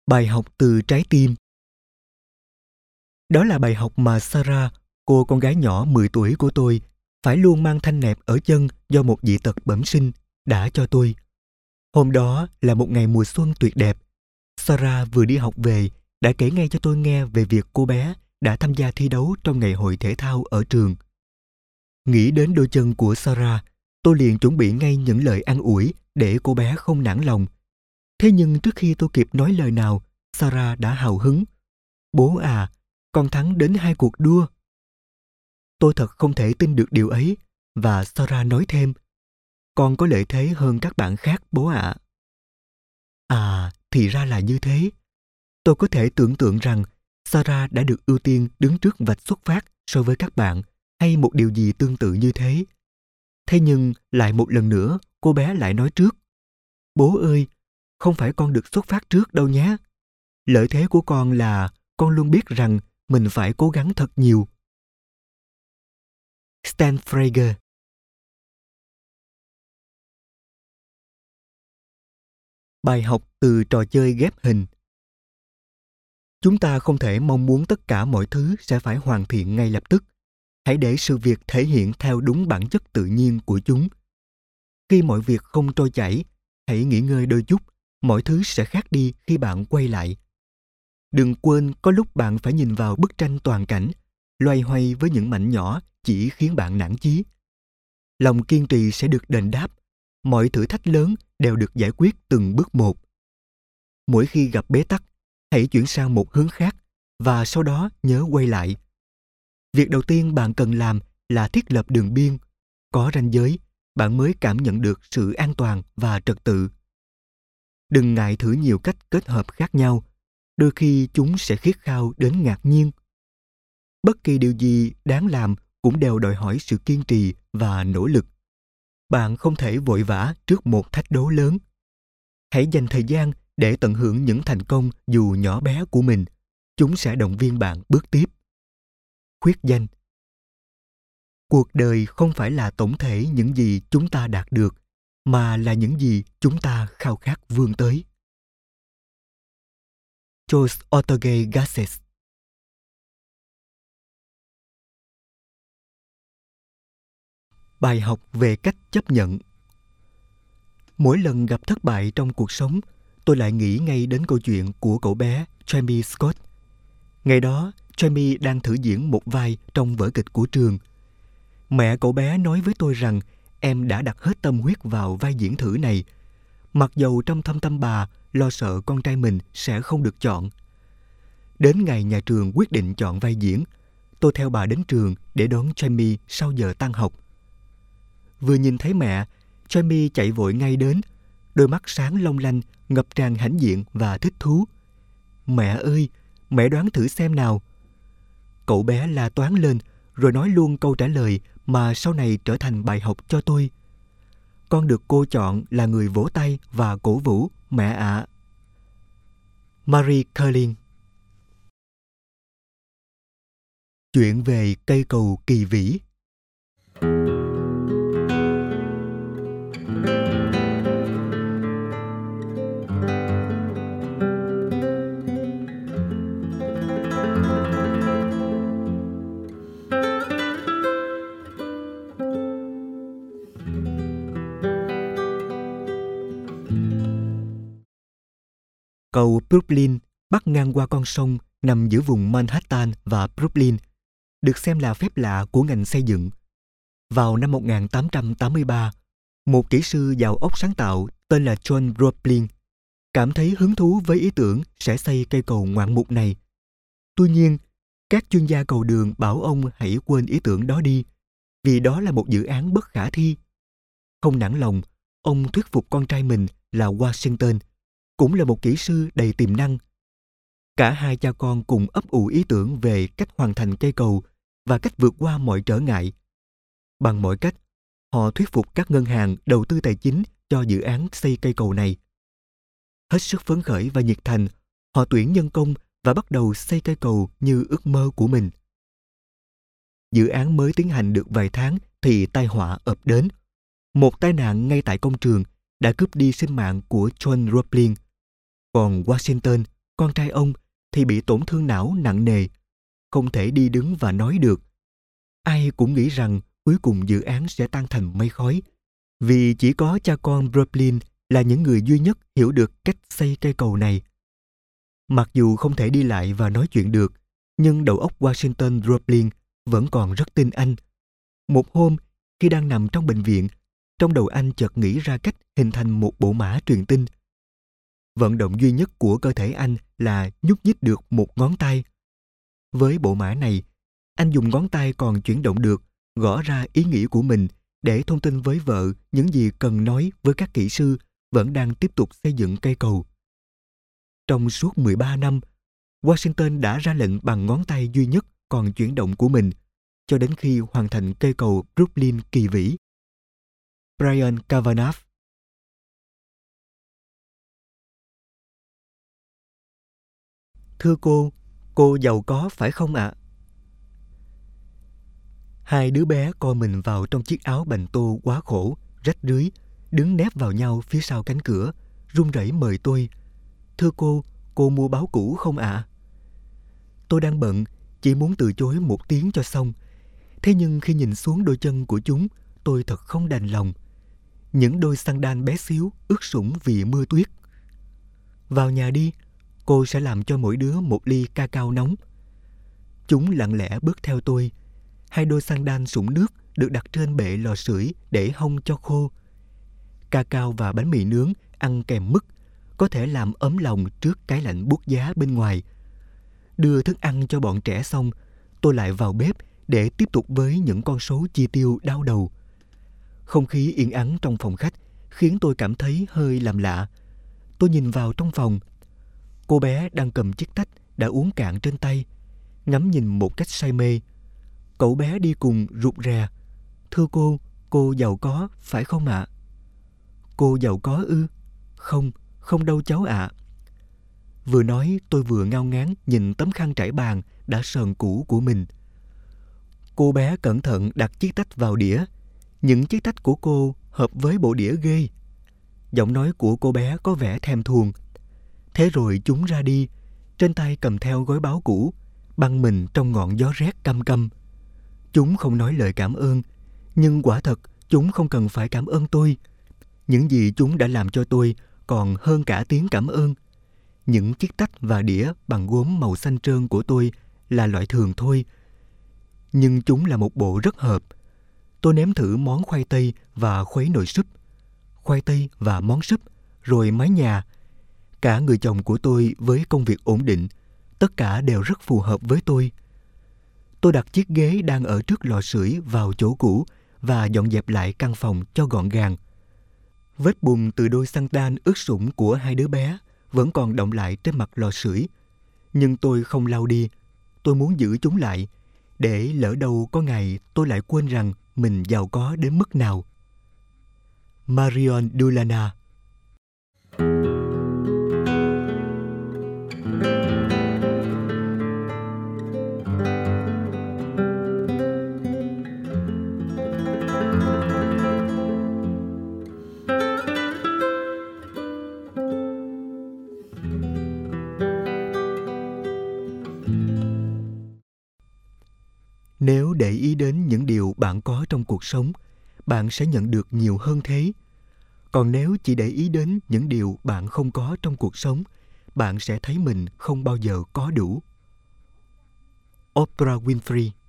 Bài học từ trái tim. Đó là bài học mà Sarah, cô con gái nhỏ 10 tuổi của tôi, phải luôn mang thanh nẹp ở chân do một dị tật bẩm sinh, đã cho tôi. Hôm đó là một ngày mùa xuân tuyệt đẹp. Sarah vừa đi học về đã kể ngay cho tôi nghe về việc cô bé đã tham gia thi đấu trong ngày hội thể thao ở trường. Nghĩ đến đôi chân của Sarah, tôi liền chuẩn bị ngay những lời an ủi để cô bé không nản lòng. Thế nhưng trước khi tôi kịp nói lời nào, Sarah đã hào hứng. Bố à, con thắng đến 2 cuộc đua. Tôi thật không thể tin được điều ấy, và Sarah nói thêm, con có lợi thế hơn các bạn khác bố ạ. À, thì ra là như thế. Tôi có thể tưởng tượng rằng Sarah đã được ưu tiên đứng trước vạch xuất phát so với các bạn, hay một điều gì tương tự như thế. Thế nhưng lại một lần nữa cô bé lại nói trước, bố ơi, không phải con được xuất phát trước đâu nhé. Lợi thế của con là con luôn biết rằng mình phải cố gắng thật nhiều. Stan Frager. Bài học từ trò chơi ghép hình. Chúng ta không thể mong muốn tất cả mọi thứ sẽ phải hoàn thiện ngay lập tức. Hãy để sự việc thể hiện theo đúng bản chất tự nhiên của chúng. Khi mọi việc không trôi chảy, hãy nghỉ ngơi đôi chút, mọi thứ sẽ khác đi khi bạn quay lại. Đừng quên có lúc bạn phải nhìn vào bức tranh toàn cảnh, loay hoay với những mảnh nhỏ chỉ khiến bạn nản chí. Lòng kiên trì sẽ được đền đáp, mọi thử thách lớn đều được giải quyết từng bước một. Mỗi khi gặp bế tắc, hãy chuyển sang một hướng khác và sau đó nhớ quay lại. Việc đầu tiên bạn cần làm là thiết lập đường biên. Có ranh giới, bạn mới cảm nhận được sự an toàn và trật tự. Đừng ngại thử nhiều cách kết hợp khác nhau, đôi khi chúng sẽ khiết khao đến ngạc nhiên. Bất kỳ điều gì đáng làm cũng đều đòi hỏi sự kiên trì và nỗ lực. Bạn không thể vội vã trước một thách đố lớn. Hãy dành thời gian để tận hưởng những thành công dù nhỏ bé của mình. Chúng sẽ động viên bạn bước tiếp. Khuyết danh. Cuộc đời không phải là tổng thể những gì chúng ta đạt được, mà là những gì chúng ta khao khát vươn tới. Jose Ortega Gasset. Bài học về cách chấp nhận. Mỗi lần gặp thất bại trong cuộc sống, tôi lại nghĩ ngay đến câu chuyện của cậu bé Jamie Scott. Ngày đó, Jamie đang thử diễn một vai trong vở kịch của trường. Mẹ cậu bé nói với tôi rằng em đã đặt hết tâm huyết vào vai diễn thử này, mặc dầu trong thâm tâm bà lo sợ con trai mình sẽ không được chọn. Đến ngày nhà trường quyết định chọn vai diễn, tôi theo bà đến trường để đón Jamie sau giờ tan học. Vừa nhìn thấy mẹ, Jamie chạy vội ngay đến, đôi mắt sáng long lanh, ngập tràn hãnh diện và thích thú. Mẹ ơi, mẹ đoán thử xem nào. Cậu bé la toáng lên, rồi nói luôn câu trả lời mà sau này trở thành bài học cho tôi. Con được cô chọn là người vỗ tay và cổ vũ, mẹ ạ. Marie Curling. Chuyện về cây cầu kỳ vĩ. Cầu Brooklyn bắc ngang qua con sông nằm giữa vùng Manhattan và Brooklyn, được xem là phép lạ của ngành xây dựng. Vào năm 1883, một kỹ sư đào ốc sáng tạo tên là John Roebling cảm thấy hứng thú với ý tưởng sẽ xây cây cầu ngoạn mục này. Tuy nhiên, các chuyên gia cầu đường bảo ông hãy quên ý tưởng đó đi, vì đó là một dự án bất khả thi. Không nản lòng, ông thuyết phục con trai mình là Washington, cũng là một kỹ sư đầy tiềm năng. Cả hai cha con cùng ấp ủ ý tưởng về cách hoàn thành cây cầu và cách vượt qua mọi trở ngại. Bằng mọi cách, họ thuyết phục các ngân hàng đầu tư tài chính cho dự án xây cây cầu này. Hết sức phấn khởi và nhiệt thành, họ tuyển nhân công và bắt đầu xây cây cầu như ước mơ của mình. Dự án mới tiến hành được vài tháng thì tai họa ập đến. Một tai nạn ngay tại công trường đã cướp đi sinh mạng của John Roebling. Còn Washington, con trai ông thì bị tổn thương não nặng nề, không thể đi đứng và nói được. Ai cũng nghĩ rằng cuối cùng dự án sẽ tan thành mây khói, vì chỉ có cha con Brooklyn là những người duy nhất hiểu được cách xây cây cầu này. Mặc dù không thể đi lại và nói chuyện được, nhưng đầu óc Washington Brooklyn vẫn còn rất tin anh. Một hôm, khi đang nằm trong bệnh viện, trong đầu anh chợt nghĩ ra cách hình thành một bộ mã truyền tin. Vận động duy nhất của cơ thể anh là nhúc nhích được một ngón tay. Với bộ mã này, anh dùng ngón tay còn chuyển động được, gõ ra ý nghĩ của mình để thông tin với vợ những gì cần nói với các kỹ sư vẫn đang tiếp tục xây dựng cây cầu. Trong suốt 13 năm, Washington đã ra lệnh bằng ngón tay duy nhất còn chuyển động của mình, cho đến khi hoàn thành cây cầu Brooklyn kỳ vĩ. Brian Kavanagh. Thưa cô giàu có phải không ạ? Hai đứa bé co mình vào trong chiếc áo bành tô quá khổ, rách rưới, đứng nép vào nhau phía sau cánh cửa, run rẩy mời tôi. Thưa cô mua báo cũ không ạ? Tôi đang bận, chỉ muốn từ chối một tiếng cho xong. Thế nhưng khi nhìn xuống đôi chân của chúng, tôi thật không đành lòng. Những đôi sandal bé xíu, ướt sũng vì mưa tuyết. Vào nhà đi, cô sẽ làm cho mỗi đứa một ly cacao nóng. Chúng lặng lẽ bước theo tôi. Hai đôi sandal sũng nước được đặt trên bệ lò sưởi để hong cho khô. Cacao và bánh mì nướng ăn kèm mứt có thể làm ấm lòng trước cái lạnh buốt giá bên ngoài. Đưa thức ăn cho bọn trẻ xong, tôi lại vào bếp để tiếp tục với những con số chi tiêu đau đầu. Không khí yên ắng trong phòng khách khiến tôi cảm thấy hơi làm lạ. Tôi nhìn vào trong phòng. Cô bé đang cầm chiếc tách đã uống cạn trên tay, ngắm nhìn một cách say mê. Cậu bé đi cùng rụt rè. Thưa cô giàu có phải không ạ? Cô giàu có ư? Không đâu cháu ạ. Vừa nói tôi vừa ngao ngán nhìn tấm khăn trải bàn đã sờn cũ của mình. Cô bé cẩn thận đặt chiếc tách vào đĩa. Những chiếc tách của cô hợp với bộ đĩa ghê. Giọng nói của cô bé có vẻ thèm thuồng. Thế rồi chúng ra đi, trên tay cầm theo gói báo cũ, băng mình trong ngọn gió rét căm căm. Chúng không nói lời cảm ơn, nhưng quả thật chúng không cần phải cảm ơn tôi. Những gì chúng đã làm cho tôi còn hơn cả tiếng cảm ơn. Những chiếc tách và đĩa bằng gốm màu xanh trơn của tôi là loại thường thôi, nhưng chúng là một bộ rất hợp. Tôi nếm thử món khoai tây và khuấy nồi súp, khoai tây và món súp, rồi mái nhà. Cả người chồng của tôi với công việc ổn định, tất cả đều rất phù hợp với tôi. Tôi đặt chiếc ghế đang ở trước lò sưởi vào chỗ cũ và dọn dẹp lại căn phòng cho gọn gàng. Vết bùn từ đôi sandal ướt sũng của hai đứa bé vẫn còn đọng lại trên mặt lò sưởi, nhưng tôi không lau đi. Tôi muốn giữ chúng lại, để lỡ đâu có ngày tôi lại quên rằng mình giàu có đến mức nào. Marion Dulana. Nếu để ý đến những điều bạn có trong cuộc sống, bạn sẽ nhận được nhiều hơn thế. Còn nếu chỉ để ý đến những điều bạn không có trong cuộc sống, bạn sẽ thấy mình không bao giờ có đủ. Oprah Winfrey.